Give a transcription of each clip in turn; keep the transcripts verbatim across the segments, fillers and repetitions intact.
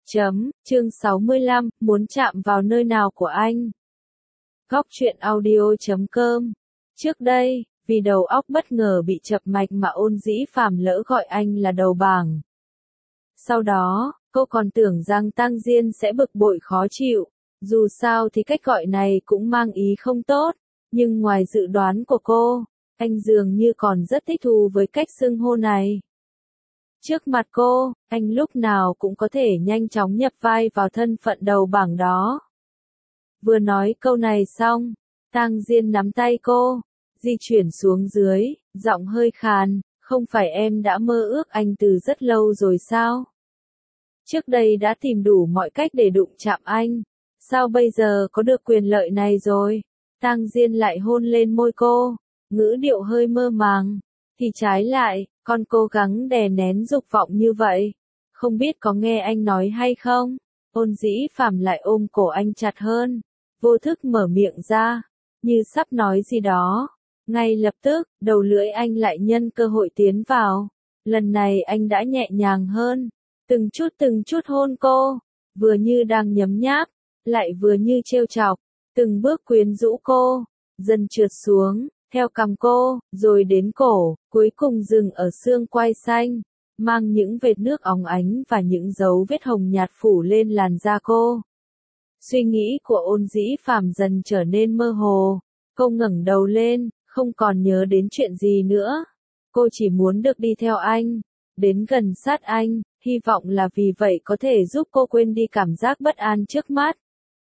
Chấm, chương sáu mươi lăm, muốn chạm vào nơi nào của anh? Góc truyện audio chấm com. Trước đây, vì đầu óc bất ngờ bị chập mạch mà Ôn Dĩ Phàm lỡ gọi anh là đầu bảng. Sau đó, cô còn tưởng rằng Tang Diên sẽ bực bội khó chịu, dù sao thì cách gọi này cũng mang ý không tốt, nhưng ngoài dự đoán của cô, anh dường như còn rất thích thú với cách xưng hô này. Trước mặt cô, anh lúc nào cũng có thể nhanh chóng nhập vai vào thân phận đầu bảng đó. Vừa nói câu này xong, Tang Diên nắm tay cô, di chuyển xuống dưới, giọng hơi khàn, không phải em đã mơ ước anh từ rất lâu rồi sao? Trước đây đã tìm đủ mọi cách để đụng chạm anh, sao bây giờ có được quyền lợi này rồi? Tang Diên lại hôn lên môi cô, ngữ điệu hơi mơ màng, thì trái lại, con cố gắng đè nén dục vọng như vậy, không biết có nghe anh nói hay không? Ôn Dĩ Phàm lại ôm cổ anh chặt hơn, vô thức mở miệng ra, như sắp nói gì đó. Ngay lập tức, đầu lưỡi anh lại nhân cơ hội tiến vào. Lần này anh đã nhẹ nhàng hơn, từng chút từng chút hôn cô, vừa như đang nhấm nháp, lại vừa như trêu chọc, từng bước quyến rũ cô, dần trượt xuống, theo cằm cô, rồi đến cổ, cuối cùng dừng ở xương quai xanh, mang những vệt nước óng ánh và những dấu vết hồng nhạt phủ lên làn da cô. Suy nghĩ của Ôn Dĩ Phàm dần trở nên mơ hồ, cô ngẩng đầu lên, không còn nhớ đến chuyện gì nữa. Cô chỉ muốn được đi theo anh, đến gần sát anh, hy vọng là vì vậy có thể giúp cô quên đi cảm giác bất an trước mắt.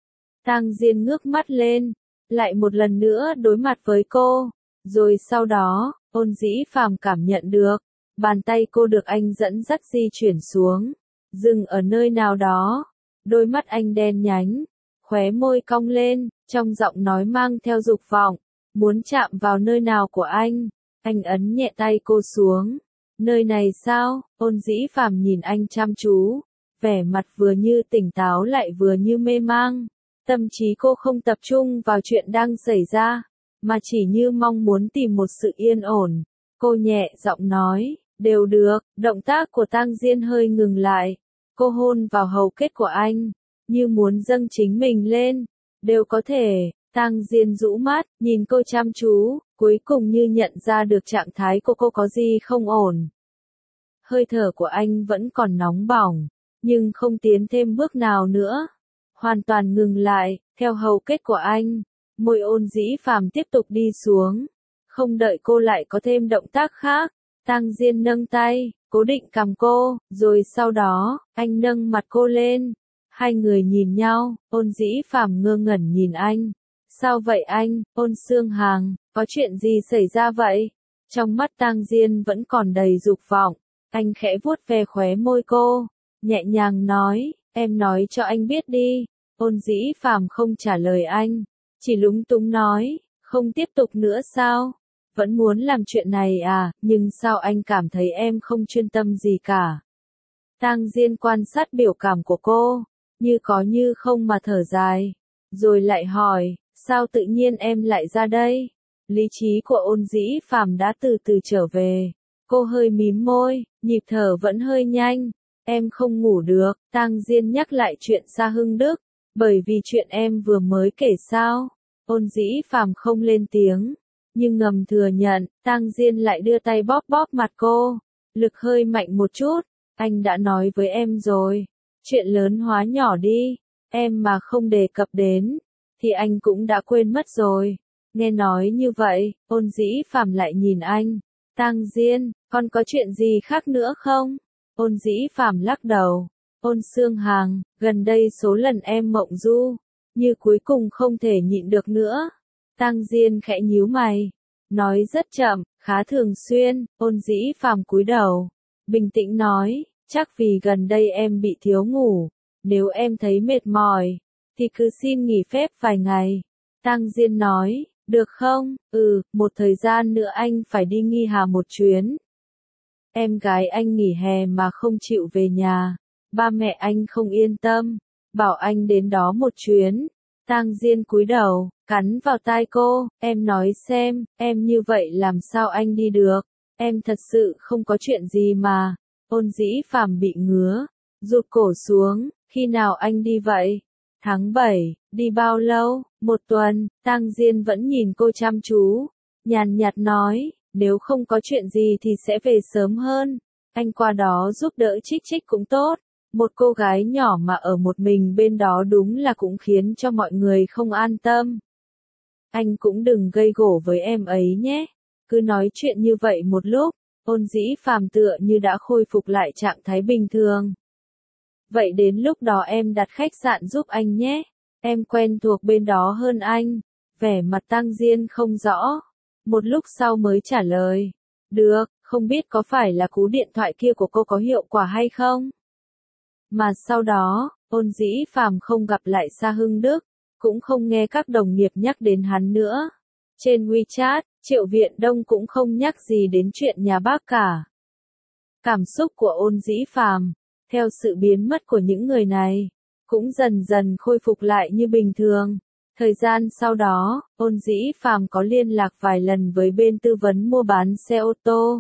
Tang Diên ngước mắt lên, lại một lần nữa đối mặt với cô, rồi sau đó, Ôn Dĩ Phàm cảm nhận được, bàn tay cô được anh dẫn dắt di chuyển xuống, dừng ở nơi nào đó, đôi mắt anh đen nhánh, khóe môi cong lên, trong giọng nói mang theo dục vọng, muốn chạm vào nơi nào của anh, anh ấn nhẹ tay cô xuống. Nơi này sao? Ôn Dĩ Phàm nhìn anh chăm chú, vẻ mặt vừa như tỉnh táo lại vừa như mê mang. Tâm trí cô không tập trung vào chuyện đang xảy ra, mà chỉ như mong muốn tìm một sự yên ổn. Cô nhẹ giọng nói, đều được. Động tác của Tang Diên hơi ngừng lại. Cô hôn vào hầu kết của anh, như muốn dâng chính mình lên. Đều có thể. Tang Diên rũ mắt, nhìn cô chăm chú, cuối cùng như nhận ra được trạng thái của cô có gì không ổn. Hơi thở của anh vẫn còn nóng bỏng, nhưng không tiến thêm bước nào nữa. Hoàn toàn ngừng lại, theo hầu kết của anh, môi Ôn Dĩ Phàm tiếp tục đi xuống. Không đợi cô lại có thêm động tác khác, Tang Diên nâng tay, cố định cằm cô, rồi sau đó, anh nâng mặt cô lên. Hai người nhìn nhau, Ôn Dĩ Phàm ngơ ngẩn nhìn anh. Sao vậy anh? Ôn Xương Hàng, có chuyện gì xảy ra vậy? Trong mắt Tang Diên vẫn còn đầy dục vọng, anh khẽ vuốt ve khóe môi cô, nhẹ nhàng nói, em nói cho anh biết đi. Ôn Dĩ Phàm không trả lời anh, chỉ lúng túng nói, không tiếp tục nữa sao? Vẫn muốn làm chuyện này à, nhưng sao anh cảm thấy em không chuyên tâm gì cả? Tang Diên quan sát biểu cảm của cô, như có như không mà thở dài, rồi lại hỏi, sao tự nhiên em lại ra đây? Lý trí của Ôn Dĩ Phàm đã từ từ trở về, cô hơi mím môi, nhịp thở vẫn hơi nhanh. Em không ngủ được, Tang Diên nhắc lại chuyện Sa Hưng Đức, bởi vì chuyện em vừa mới kể sao? Ôn Dĩ Phàm không lên tiếng, nhưng ngầm thừa nhận, Tang Diên lại đưa tay bóp bóp mặt cô, lực hơi mạnh một chút. Anh đã nói với em rồi, chuyện lớn hóa nhỏ đi, em mà không đề cập đến, thì anh cũng đã quên mất rồi. Nghe nói như vậy, Ôn Dĩ Phàm lại nhìn anh, Tang Diên, còn có chuyện gì khác nữa không? Ôn Dĩ Phàm lắc đầu, Ôn Xương Hàng, gần đây số lần em mộng du, như cuối cùng không thể nhịn được nữa. Tang Diên khẽ nhíu mày, nói rất chậm, khá thường xuyên. Ôn Dĩ Phàm cúi đầu, bình tĩnh nói, chắc vì gần đây em bị thiếu ngủ, nếu em thấy mệt mỏi, thì cứ xin nghỉ phép vài ngày. Tang Diên nói, được không? Ừ, một thời gian nữa anh phải đi Nghi Hà một chuyến. Em gái anh nghỉ hè mà không chịu về nhà, ba mẹ anh không yên tâm, bảo anh đến đó một chuyến. Tang Diên cúi đầu, cắn vào tai cô, em nói xem, em như vậy làm sao anh đi được? Em thật sự không có chuyện gì mà. Ôn Dĩ Phàm bị ngứa, rụt cổ xuống, Khi nào anh đi vậy? Tháng bảy, đi bao lâu? Một tuần, Tang Diên vẫn nhìn cô chăm chú, nhàn nhạt nói, nếu không có chuyện gì thì sẽ về sớm hơn, anh qua đó giúp đỡ Trích Trích cũng tốt, một cô gái nhỏ mà ở một mình bên đó đúng là cũng khiến cho mọi người không an tâm. Anh cũng đừng gây gổ với em ấy nhé, cứ nói chuyện như vậy một lúc, Ôn Dĩ Phàm tựa như đã khôi phục lại trạng thái bình thường. Vậy đến lúc đó em đặt khách sạn giúp anh nhé, em quen thuộc bên đó hơn anh, vẻ mặt Tang Diên không rõ, một lúc sau mới trả lời, được, không biết có phải là cú điện thoại kia của cô có hiệu quả hay không? Mà sau đó, Ôn Dĩ Phàm không gặp lại Sa Hưng Đức, cũng không nghe các đồng nghiệp nhắc đến hắn nữa. Trên WeChat, Triệu Viện Đông cũng không nhắc gì đến chuyện nhà bác cả. Cảm xúc của Ôn Dĩ Phàm, theo sự biến mất của những người này, cũng dần dần khôi phục lại như bình thường. Thời gian sau đó, Ôn Dĩ Phàm có liên lạc vài lần với bên tư vấn mua bán xe ô tô.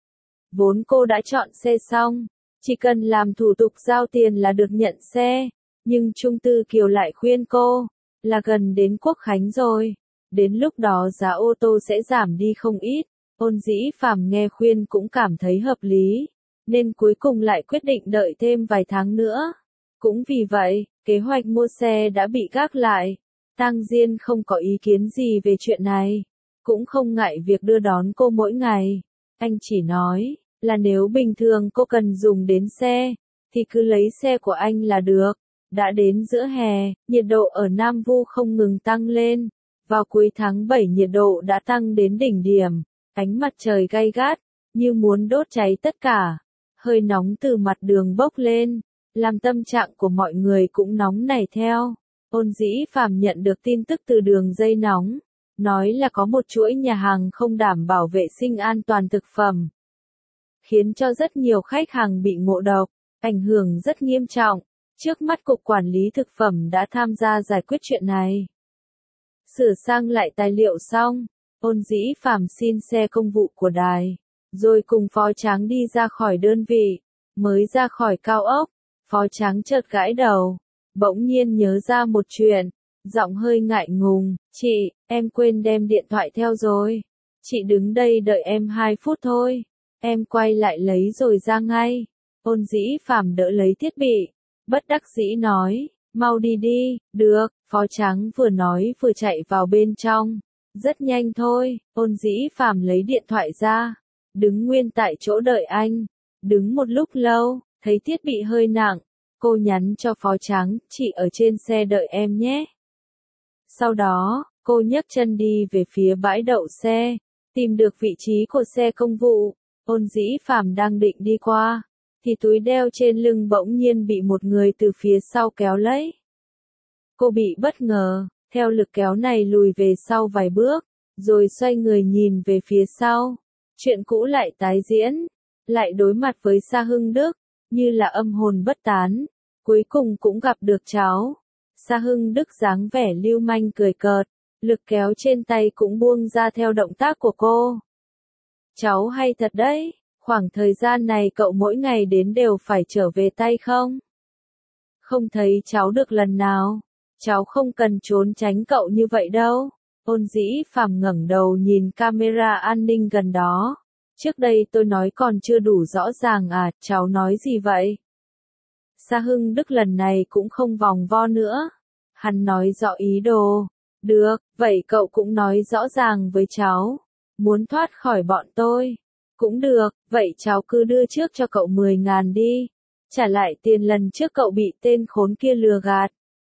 Vốn cô đã chọn xe xong, chỉ cần làm thủ tục giao tiền là được nhận xe, nhưng Trung Tư Kiều lại khuyên cô, là gần đến Quốc Khánh rồi, đến lúc đó giá ô tô sẽ giảm đi không ít. Ôn Dĩ Phàm nghe khuyên cũng cảm thấy hợp lý, nên cuối cùng lại quyết định đợi thêm vài tháng nữa. Cũng vì vậy, kế hoạch mua xe đã bị gác lại. Tang Diên không có ý kiến gì về chuyện này, cũng không ngại việc đưa đón cô mỗi ngày. Anh chỉ nói, là nếu bình thường cô cần dùng đến xe, thì cứ lấy xe của anh là được. Đã đến giữa hè, nhiệt độ ở Nam Vu không ngừng tăng lên. Vào cuối tháng bảy nhiệt độ đã tăng đến đỉnh điểm, ánh mặt trời gay gắt, như muốn đốt cháy tất cả. Hơi nóng từ mặt đường bốc lên, làm tâm trạng của mọi người cũng nóng nảy theo. Ôn Dĩ Phàm nhận được tin tức từ đường dây nóng, nói là có một chuỗi nhà hàng không đảm bảo vệ sinh an toàn thực phẩm, khiến cho rất nhiều khách hàng bị ngộ độc, ảnh hưởng rất nghiêm trọng. Trước mắt Cục Quản lý Thực phẩm đã tham gia giải quyết chuyện này. Sửa sang lại tài liệu xong, Ôn Dĩ Phàm xin xe công vụ của đài, rồi cùng Phó Tráng đi ra khỏi đơn vị. Mới ra khỏi cao ốc, Phó Tráng chợt gãi đầu, bỗng nhiên nhớ ra một chuyện, giọng hơi ngại ngùng, chị, em quên đem điện thoại theo rồi. Chị đứng đây đợi em hai phút thôi, em quay lại lấy rồi ra ngay. Ôn Dĩ Phàm đỡ lấy thiết bị, bất đắc dĩ nói, mau đi đi, được, Phó Tráng vừa nói vừa chạy vào bên trong. Rất nhanh thôi, Ôn Dĩ Phàm lấy điện thoại ra, đứng nguyên tại chỗ đợi anh, đứng một lúc lâu, thấy thiết bị hơi nặng, cô nhắn cho Phó Tráng, chị ở trên xe đợi em nhé. Sau đó, cô nhấc chân đi về phía bãi đậu xe, tìm được vị trí của xe công vụ. Ôn Dĩ Phàm đang định đi qua, thì túi đeo trên lưng bỗng nhiên bị một người từ phía sau kéo lấy. Cô bị bất ngờ, theo lực kéo này lùi về sau vài bước, rồi xoay người nhìn về phía sau. Chuyện cũ lại tái diễn, lại đối mặt với Sa Hưng Đức, như là âm hồn bất tán, cuối cùng cũng gặp được cháu. Sa Hưng Đức dáng vẻ lưu manh cười cợt, lực kéo trên tay cũng buông ra theo động tác của cô. Cháu hay thật đấy, khoảng thời gian này cậu mỗi ngày đến đều phải trở về tay không? Không thấy cháu được lần nào, cháu không cần trốn tránh cậu như vậy đâu. Ôn Dĩ Phàm ngẩng đầu nhìn camera an ninh gần đó. Trước đây tôi nói còn chưa đủ rõ ràng à, cháu nói gì vậy? Sa Hưng Đức lần này cũng không vòng vo nữa. Hắn nói rõ ý đồ. Được, vậy cậu cũng nói rõ ràng với cháu. Muốn thoát khỏi bọn tôi. Cũng được, vậy cháu cứ đưa trước cho cậu mười ngàn đi. Trả lại tiền lần trước cậu bị tên khốn kia lừa gạt.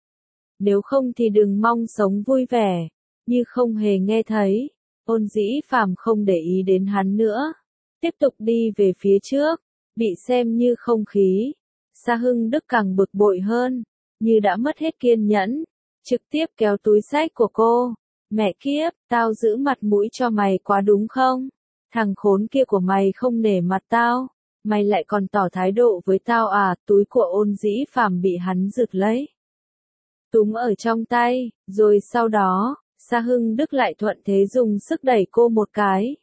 Nếu không thì đừng mong sống vui vẻ. Như không hề nghe thấy. Ôn Dĩ Phàm không để ý đến hắn nữa. Tiếp tục đi về phía trước. Bị xem như không khí. Sa Hưng Đức càng bực bội hơn. Như đã mất hết kiên nhẫn. Trực tiếp kéo túi xách của cô. Mẹ kiếp, tao giữ mặt mũi cho mày quá đúng không? Thằng khốn kia của mày không nể mặt tao. Mày lại còn tỏ thái độ với tao à? Túi của Ôn Dĩ Phàm bị hắn giật lấy. Túm ở trong tay, rồi sau đó, Sa Hưng Đức lại thuận thế dùng sức đẩy cô một cái.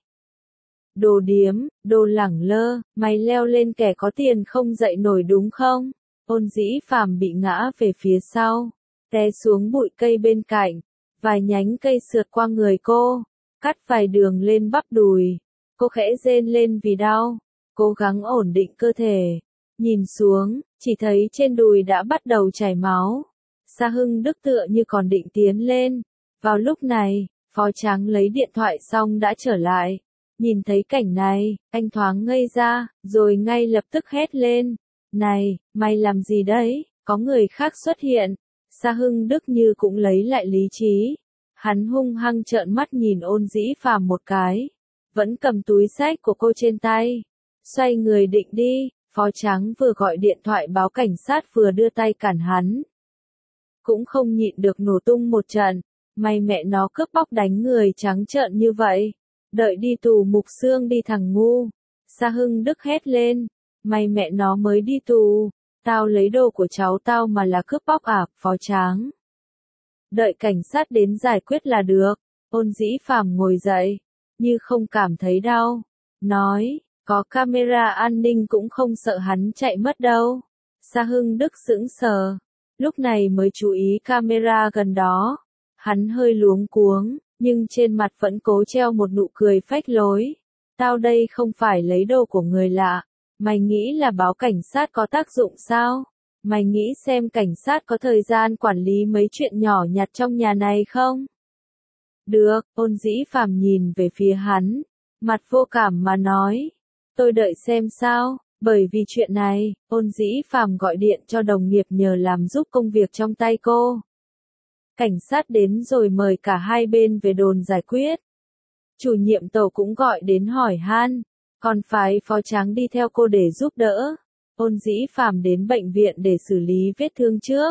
Đồ điếm, đồ lẳng lơ, mày leo lên kẻ có tiền không dậy nổi đúng không? Ôn Dĩ Phàm bị ngã về phía sau, té xuống bụi cây bên cạnh, vài nhánh cây sượt qua người cô, cắt vài đường lên bắp đùi. Cô khẽ rên lên vì đau, cố gắng ổn định cơ thể. Nhìn xuống, chỉ thấy trên đùi đã bắt đầu chảy máu. Sa Hưng Đức tựa như còn định tiến lên. Vào lúc này, Phó Tráng lấy điện thoại xong đã trở lại. Nhìn thấy cảnh này, anh thoáng ngây ra, rồi ngay lập tức hét lên. Này, mày làm gì đấy, có người khác xuất hiện. Sa Hưng Đức như cũng lấy lại lý trí. Hắn hung hăng trợn mắt nhìn Ôn Dĩ Phàm một cái. Vẫn cầm túi xách của cô trên tay. Xoay người định đi, Phó Tráng vừa gọi điện thoại báo cảnh sát vừa đưa tay cản hắn. Cũng không nhịn được nổ tung một trận. Mày mẹ nó cướp bóc đánh người trắng trợn như vậy. Đợi đi tù mục xương đi thằng ngu. Sa Hưng Đức hét lên. Mày mẹ nó mới đi tù. Tao lấy đồ của cháu tao mà là cướp bóc à, Phó Tráng. Đợi cảnh sát đến giải quyết là được. Ôn Dĩ Phàm ngồi dậy, như không cảm thấy đau. Nói, có camera an ninh cũng không sợ hắn chạy mất đâu. Sa Hưng Đức sững sờ. Lúc này mới chú ý camera gần đó. Hắn hơi luống cuống, nhưng trên mặt vẫn cố treo một nụ cười phách lối. Tao đây không phải lấy đồ của người lạ. Mày nghĩ là báo cảnh sát có tác dụng sao? Mày nghĩ xem cảnh sát có thời gian quản lý mấy chuyện nhỏ nhặt trong nhà này không? Được, Ôn Dĩ Phàm nhìn về phía hắn, mặt vô cảm mà nói. Tôi đợi xem sao, bởi vì chuyện này, Ôn Dĩ Phàm gọi điện cho đồng nghiệp nhờ làm giúp công việc trong tay cô. Cảnh sát đến rồi mời cả hai bên về đồn giải quyết. Chủ nhiệm tổ cũng gọi đến hỏi han, còn phái Phó Tráng đi theo cô để giúp đỡ. Ôn Dĩ Phàm đến bệnh viện để xử lý vết thương trước,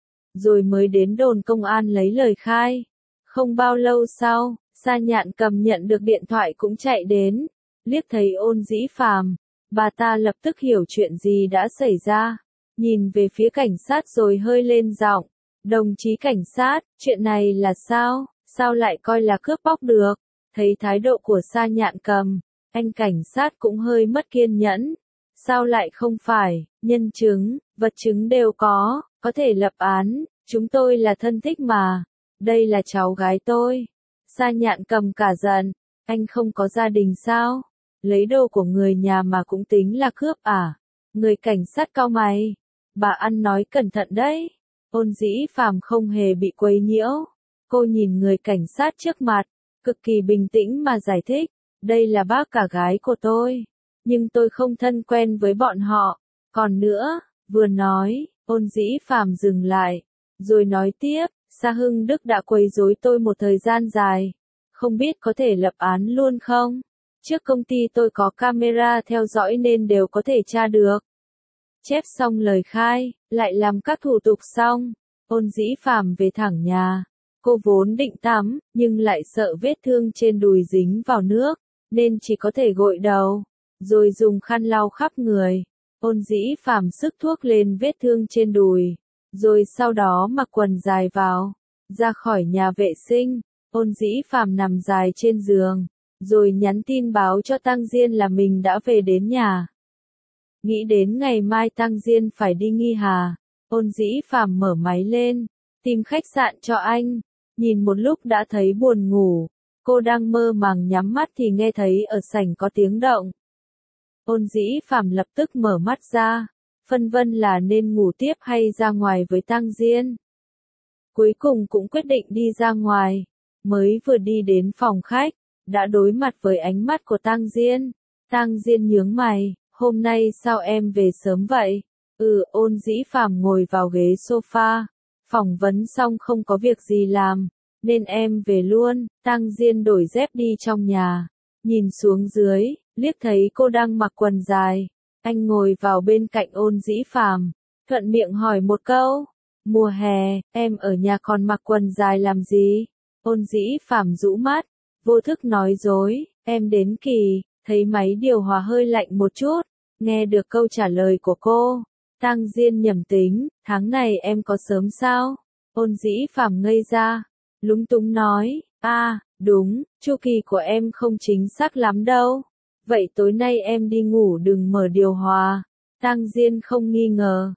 rồi mới đến đồn công an lấy lời khai. Không bao lâu sau, Sa Nhạn Cầm nhận được điện thoại cũng chạy đến, liếc thấy Ôn Dĩ Phàm, bà ta lập tức hiểu chuyện gì đã xảy ra, nhìn về phía cảnh sát rồi hơi lên giọng. Đồng chí cảnh sát, chuyện này là sao, sao lại coi là cướp bóc được? Thấy thái độ của Sa Nhạn Cầm, anh cảnh sát cũng hơi mất kiên nhẫn. Sao lại không phải, nhân chứng, vật chứng đều có, có thể lập án, chúng tôi là thân thích mà. Đây là cháu gái tôi. Sa Nhạn Cầm cả giận, anh không có gia đình sao? Lấy đồ của người nhà mà cũng tính là cướp à? Người cảnh sát cau mày. Bà ăn nói cẩn thận đấy. Ôn Dĩ Phàm không hề bị quấy nhiễu. Cô nhìn người cảnh sát trước mặt, cực kỳ bình tĩnh mà giải thích. Đây là bác cả gái của tôi. Nhưng tôi không thân quen với bọn họ. Còn nữa, vừa nói, Ôn Dĩ Phàm dừng lại, rồi nói tiếp, Sa Hưng Đức đã quấy rối tôi một thời gian dài. Không biết có thể lập án luôn không? Trước công ty tôi có camera theo dõi nên đều có thể tra được. Chép xong lời khai, lại làm các thủ tục xong, Ôn Dĩ Phàm về thẳng nhà. Cô vốn định tắm, nhưng lại sợ vết thương trên đùi dính vào nước, nên chỉ có thể gội đầu, rồi dùng khăn lau khắp người. Ôn Dĩ Phàm sức thuốc lên vết thương trên đùi, rồi sau đó mặc quần dài vào, ra khỏi nhà vệ sinh. Ôn Dĩ Phàm nằm dài trên giường, rồi nhắn tin báo cho Tăng Diên là mình đã về đến nhà. Nghĩ đến ngày mai Tăng Diên phải đi Nghi Hà, Ôn Dĩ Phàm mở máy lên, tìm khách sạn cho anh. Nhìn một lúc đã thấy buồn ngủ, cô đang mơ màng nhắm mắt thì nghe thấy ở sảnh có tiếng động. Ôn Dĩ Phàm lập tức mở mắt ra, phân vân là nên ngủ tiếp hay ra ngoài với Tăng Diên. Cuối cùng cũng quyết định đi ra ngoài, mới vừa đi đến phòng khách, đã đối mặt với ánh mắt của Tăng Diên. Tăng Diên nhướng mày, hôm nay sao em về sớm vậy? Ừ, Ôn Dĩ Phàm ngồi vào ghế sofa, phỏng vấn xong không có việc gì làm, nên em về luôn. Tăng Diên đổi dép đi trong nhà, nhìn xuống dưới, liếc thấy cô đang mặc quần dài. Anh ngồi vào bên cạnh Ôn Dĩ Phàm, thuận miệng hỏi một câu, mùa hè, em ở nhà còn mặc quần dài làm gì? Ôn Dĩ Phàm rũ mắt, vô thức nói dối, em đến kỳ, thấy máy điều hòa hơi lạnh một chút. Nghe được câu trả lời của cô, Tăng Diên nhẩm tính, tháng này em có sớm sao? Ôn Dĩ Phàm ngây ra, lúng túng nói, a, à, đúng, chu kỳ của em không chính xác lắm đâu. Vậy tối nay em đi ngủ đừng mở điều hòa. Tăng Diên không nghi ngờ,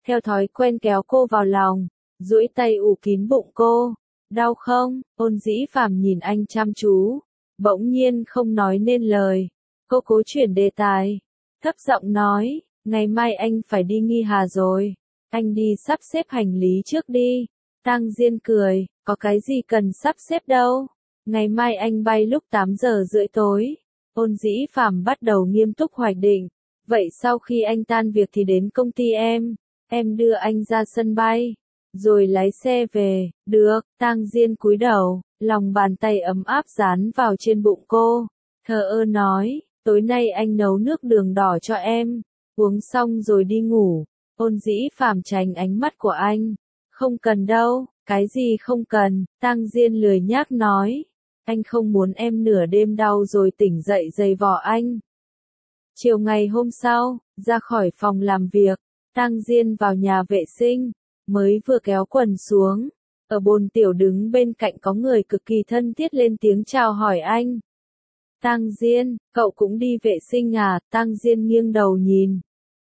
theo thói quen kéo cô vào lòng, duỗi tay ù kín bụng cô. Đau không? Ôn Dĩ Phàm nhìn anh chăm chú, bỗng nhiên không nói nên lời. Cô cố chuyển đề tài, thấp giọng nói, ngày mai anh phải đi Nghi Hà rồi, anh đi sắp xếp hành lý trước đi. Tang Diên cười, có cái gì cần sắp xếp đâu, ngày mai anh bay lúc tám giờ rưỡi tối. Ôn Dĩ Phàm bắt đầu nghiêm túc hoạch định, vậy sau khi anh tan việc thì đến công ty em, em đưa anh ra sân bay, rồi lái xe về. Được. Tang Diên cúi đầu, lòng bàn tay ấm áp dán vào trên bụng cô, thờ ơ nói, tối nay anh nấu nước đường đỏ cho em, uống xong rồi đi ngủ. Ôn Dĩ Phàm tránh ánh mắt của anh, không cần đâu. Cái gì không cần? Tang Diên lười nhác nói, anh không muốn em nửa đêm đau rồi tỉnh dậy giày vò anh. Chiều ngày hôm sau, ra khỏi phòng làm việc, Tang Diên vào nhà vệ sinh, mới vừa kéo quần xuống, ở bồn tiểu đứng bên cạnh có người cực kỳ thân thiết lên tiếng chào hỏi anh. Tang Diên, cậu cũng đi vệ sinh à? Tang Diên nghiêng đầu nhìn,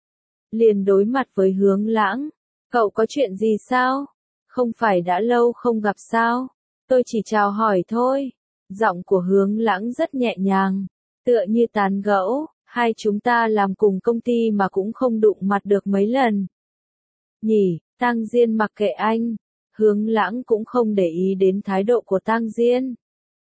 liền đối mặt với Hướng Lãng, cậu có chuyện gì sao? Không phải đã lâu không gặp sao? Tôi chỉ chào hỏi thôi. Giọng của Hướng Lãng rất nhẹ nhàng, tựa như tán gẫu, hai chúng ta làm cùng công ty mà cũng không đụng mặt được mấy lần. Nhỉ? Tang Diên mặc kệ anh, Hướng Lãng cũng không để ý đến thái độ của Tang Diên.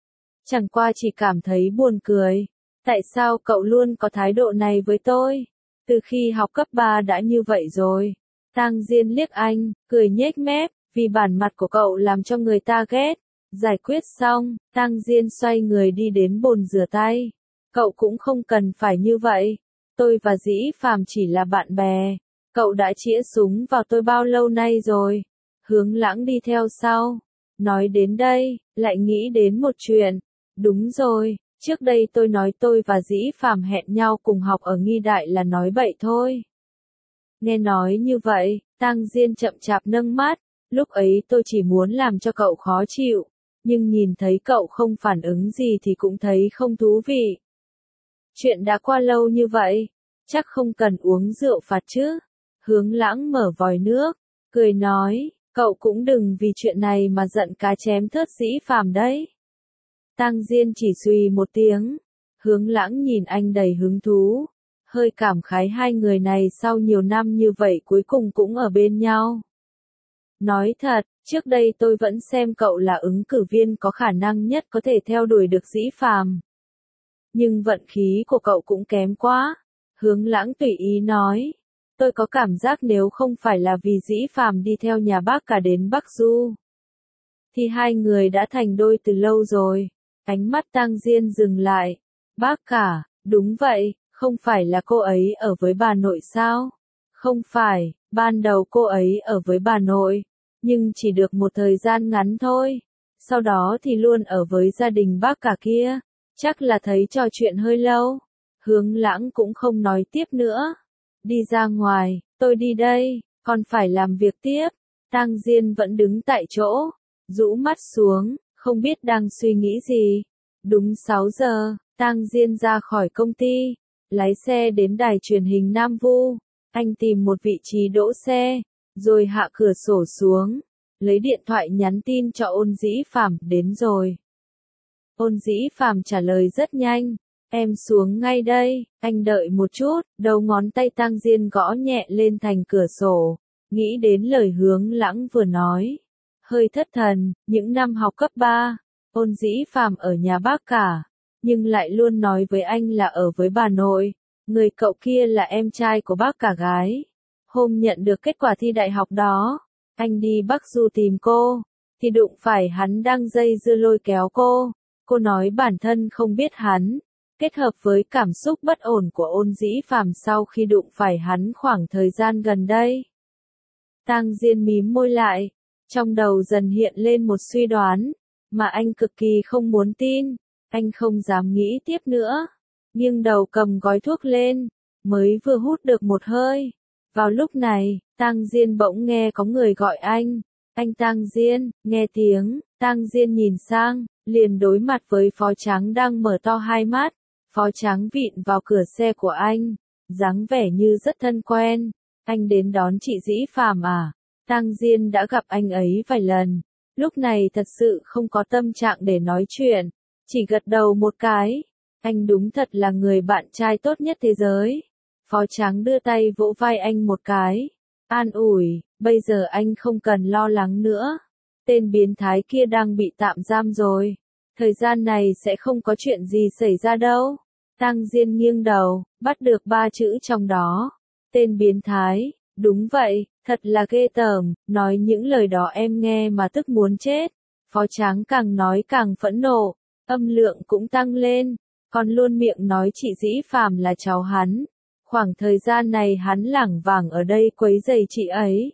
Chẳng qua chỉ cảm thấy buồn cười, tại sao cậu luôn có thái độ này với tôi? Từ khi học cấp ba đã như vậy rồi. Tang Diên liếc anh, cười nhếch mép, vì bản mặt của cậu làm cho người ta ghét. Giải quyết xong, Tang Diên xoay người đi đến bồn rửa tay. Cậu cũng không cần phải như vậy. Tôi và Dĩ Phàm chỉ là bạn bè. Cậu đã chĩa súng vào tôi bao lâu nay rồi? Hướng Lãng đi theo sau. Nói đến đây, lại nghĩ đến một chuyện. Đúng rồi, trước đây tôi nói tôi và Dĩ Phàm hẹn nhau cùng học ở Nghi Đại là nói bậy thôi. Nghe nói như vậy, Tang Diên chậm chạp nâng mắt. Lúc ấy tôi chỉ muốn làm cho cậu khó chịu, nhưng nhìn thấy cậu không phản ứng gì thì cũng thấy không thú vị. Chuyện đã qua lâu như vậy, chắc không cần uống rượu phạt chứ? Hướng Lãng mở vòi nước, cười nói, cậu cũng đừng vì chuyện này mà giận cá chém thớt Dĩ Phàm đấy. Tang Diên chỉ xùy một tiếng, Hướng Lãng nhìn anh đầy hứng thú, hơi cảm khái hai người này sau nhiều năm như vậy cuối cùng cũng ở bên nhau. Nói thật, trước đây tôi vẫn xem cậu là ứng cử viên có khả năng nhất có thể theo đuổi được Dĩ Phàm. Nhưng vận khí của cậu cũng kém quá. Hướng Lãng tùy ý nói. Tôi có cảm giác nếu không phải là vì Dĩ Phàm đi theo nhà bác cả đến Bắc Du, thì hai người đã thành đôi từ lâu rồi. Ánh mắt Tang Diên dừng lại. Bác cả, đúng vậy, không phải là cô ấy ở với bà nội sao? Không phải, ban đầu cô ấy ở với bà nội, nhưng chỉ được một thời gian ngắn thôi. Sau đó thì luôn ở với gia đình bác cả kia. Chắc là thấy trò chuyện hơi lâu. Hướng Lãng cũng không nói tiếp nữa. Đi ra ngoài, tôi đi đây, còn phải làm việc tiếp. Tang Diên vẫn đứng tại chỗ, rũ mắt xuống, không biết đang suy nghĩ gì. Đúng sáu giờ, Tang Diên ra khỏi công ty, lái xe đến đài truyền hình Nam Vu. Anh tìm một vị trí đỗ xe, rồi hạ cửa sổ xuống, lấy điện thoại nhắn tin cho Ôn Dĩ Phàm, đến rồi. Ôn Dĩ Phàm trả lời rất nhanh, em xuống ngay đây, anh đợi một chút. Đầu ngón tay Tang Diên gõ nhẹ lên thành cửa sổ, nghĩ đến lời Hướng Lãng vừa nói. Hơi thất thần, những năm học cấp ba, Ôn Dĩ Phàm ở nhà bác cả, nhưng lại luôn nói với anh là ở với bà nội. Người cậu kia là em trai của bác cả gái. Hôm nhận được kết quả thi đại học đó, anh đi Bắc Du tìm cô, thì đụng phải hắn đang dây dưa lôi kéo cô. Cô nói bản thân không biết hắn, kết hợp với cảm xúc bất ổn của Ôn Dĩ Phàm sau khi đụng phải hắn khoảng thời gian gần đây. Tang Diên mím môi lại, trong đầu dần hiện lên một suy đoán, mà anh cực kỳ không muốn tin. Anh không dám nghĩ tiếp nữa. Nghiêng đầu cầm gói thuốc lên, mới vừa hút được một hơi. Vào lúc này, Tang Diên bỗng nghe có người gọi anh. Anh Tang Diên, nghe tiếng, Tang Diên nhìn sang, liền đối mặt với Phó Tráng đang mở to hai mắt. Phó Tráng vịn vào cửa xe của anh, dáng vẻ như rất thân quen. anh đến đón chị Dĩ Phàm à? Tang Diên đã gặp anh ấy vài lần, lúc này thật sự không có tâm trạng để nói chuyện, chỉ gật đầu một cái. Anh đúng thật là người bạn trai tốt nhất thế giới. Phó Tráng đưa tay vỗ vai anh một cái, an ủi, bây giờ anh không cần lo lắng nữa. Tên biến thái kia đang bị tạm giam rồi. Thời gian này sẽ không có chuyện gì xảy ra đâu. Tang Diên nghiêng đầu, bắt được ba chữ trong đó. Tên biến thái, đúng vậy, thật là ghê tởm, nói những lời đó em nghe mà tức muốn chết. Phó Tráng càng nói càng phẫn nộ, âm lượng cũng tăng lên, còn luôn miệng nói chị Dĩ Phàm là cháu hắn. Khoảng thời gian này hắn lảng vảng ở đây quấy rầy chị ấy.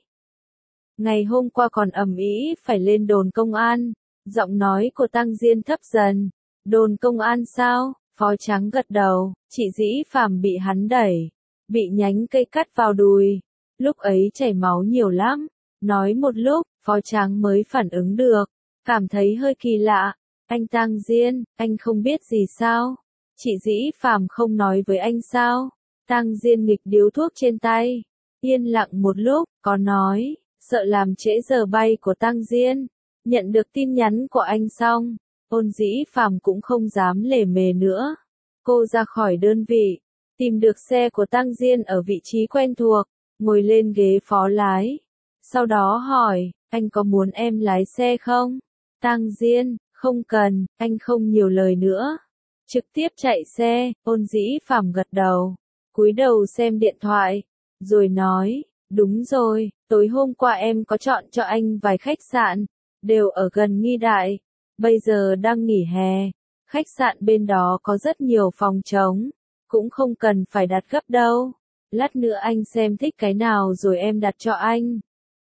Ngày hôm qua còn ầm ĩ phải lên đồn công an. Giọng nói của Tang Diên thấp dần. Đồn công an sao? Phó Tráng gật đầu, chị Dĩ Phàm bị hắn đẩy, bị nhánh cây cắt vào đùi. Lúc ấy chảy máu nhiều lắm. Nói một lúc, Phó Tráng mới phản ứng được, cảm thấy hơi kỳ lạ. Anh Tang Diên, anh không biết gì sao? Chị Dĩ Phàm không nói với anh sao? Tang Diên nghịch điếu thuốc trên tay, yên lặng một lúc, có nói, sợ làm trễ giờ bay của Tang Diên. Nhận được tin nhắn của anh xong, Ôn Dĩ Phàm cũng không dám lề mề nữa. Cô ra khỏi đơn vị, tìm được xe của Tang Diên ở vị trí quen thuộc, ngồi lên ghế phó lái. Sau đó hỏi, anh có muốn em lái xe không? Tang Diên, không cần, anh không nhiều lời nữa. Trực tiếp chạy xe. Ôn Dĩ Phàm gật đầu, cúi đầu xem điện thoại, rồi nói, đúng rồi, tối hôm qua em có chọn cho anh vài khách sạn, đều ở gần Nghi Đại, bây giờ đang nghỉ hè, khách sạn bên đó có rất nhiều phòng trống, cũng không cần phải đặt gấp đâu, lát nữa anh xem thích cái nào rồi em đặt cho anh.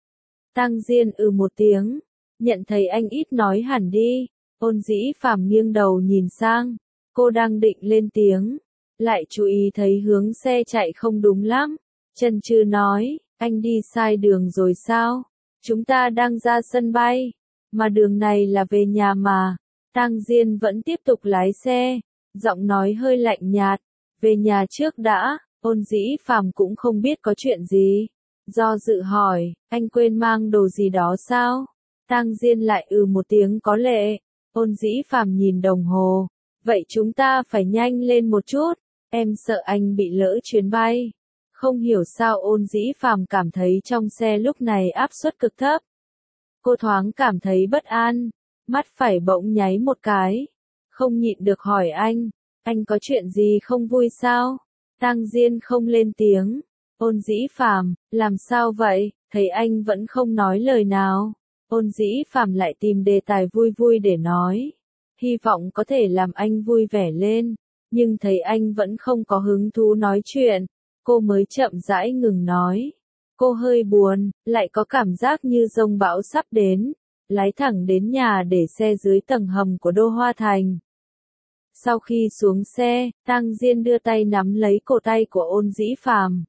Tang Diên ừ một tiếng, nhận thấy anh ít nói hẳn đi. Ôn Dĩ Phàm nghiêng đầu nhìn sang, cô đang định lên tiếng, lại chú ý thấy hướng xe chạy không đúng lắm. Chần chừ nói, anh đi sai đường rồi sao? Chúng ta đang ra sân bay, mà đường này là về nhà mà. Tang Diên vẫn tiếp tục lái xe, giọng nói hơi lạnh nhạt, về nhà trước đã. Ôn Dĩ Phàm cũng không biết có chuyện gì, do dự hỏi, anh quên mang đồ gì đó sao? Tang Diên lại ừ một tiếng có lệ. Ôn Dĩ Phàm nhìn đồng hồ, vậy chúng ta phải nhanh lên một chút, em sợ anh bị lỡ chuyến bay. Không hiểu sao Ôn Dĩ Phàm cảm thấy trong xe lúc này áp suất cực thấp. Cô thoáng cảm thấy bất an, mắt phải bỗng nháy một cái, không nhịn được hỏi anh, anh có chuyện gì không vui sao? Tang Diên không lên tiếng. Ôn Dĩ Phàm, làm sao vậy? Thấy anh vẫn không nói lời nào. Ôn Dĩ Phàm lại tìm đề tài vui vui để nói, hy vọng có thể làm anh vui vẻ lên, nhưng thấy anh vẫn không có hứng thú nói chuyện, cô mới chậm rãi ngừng nói. Cô hơi buồn, lại có cảm giác như dông bão sắp đến, lái thẳng đến nhà để xe dưới tầng hầm của Đô Hoa Thành. Sau khi xuống xe, Tang Diên đưa tay nắm lấy cổ tay của Ôn Dĩ Phàm,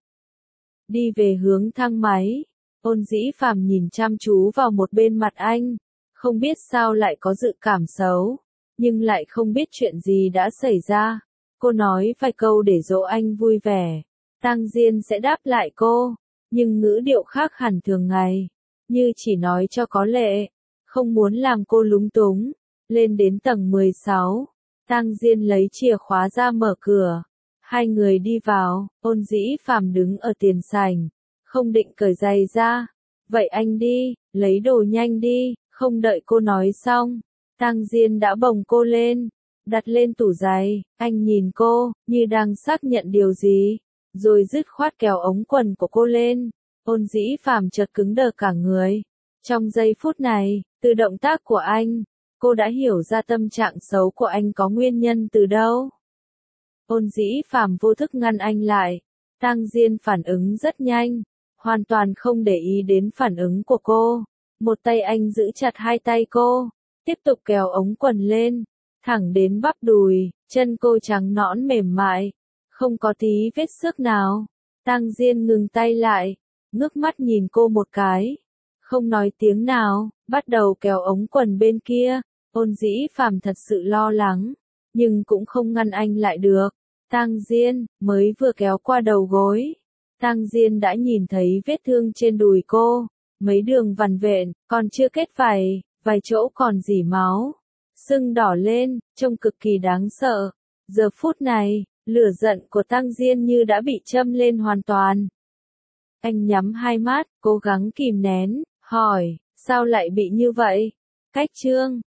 đi về hướng thang máy. Ôn Dĩ Phàm nhìn chăm chú vào một bên mặt anh, không biết sao lại có dự cảm xấu, nhưng lại không biết chuyện gì đã xảy ra. Cô nói vài câu để dỗ anh vui vẻ, Tang Diên sẽ đáp lại cô, nhưng ngữ điệu khác hẳn thường ngày, như chỉ nói cho có lệ, không muốn làm cô lúng túng. Lên đến tầng mười sáu, Tang Diên lấy chìa khóa ra mở cửa, hai người đi vào. Ôn Dĩ Phàm đứng ở tiền sảnh, không định cởi giày ra. Vậy anh đi, lấy đồ nhanh đi. Không đợi cô nói xong, Tang Diên đã bồng cô lên, đặt lên tủ giày. Anh nhìn cô, như đang xác nhận điều gì, rồi dứt khoát kéo ống quần của cô lên. Ôn Dĩ Phàm chợt cứng đờ cả người. Trong giây phút này, từ động tác của anh, cô đã hiểu ra tâm trạng xấu của anh có nguyên nhân từ đâu. Ôn Dĩ Phàm vô thức ngăn anh lại. Tang Diên phản ứng rất nhanh, hoàn toàn không để ý đến phản ứng của cô. Một tay anh giữ chặt hai tay cô, tiếp tục kéo ống quần lên, thẳng đến bắp đùi, chân cô trắng nõn mềm mại, không có tí vết xước nào. Tang Diên ngừng tay lại, ngước mắt nhìn cô một cái, không nói tiếng nào, bắt đầu kéo ống quần bên kia. Ôn Dĩ Phàm thật sự lo lắng, nhưng cũng không ngăn anh lại được. Tang Diên, mới vừa kéo qua đầu gối, Tang Diên đã nhìn thấy vết thương trên đùi cô, mấy đường vằn vện, còn chưa kết vảy, vài chỗ còn rỉ máu, sưng đỏ lên, trông cực kỳ đáng sợ. Giờ phút này, lửa giận của Tang Diên như đã bị châm lên hoàn toàn. Anh nhắm hai mắt, cố gắng kìm nén, hỏi, sao lại bị như vậy? Cách Trương,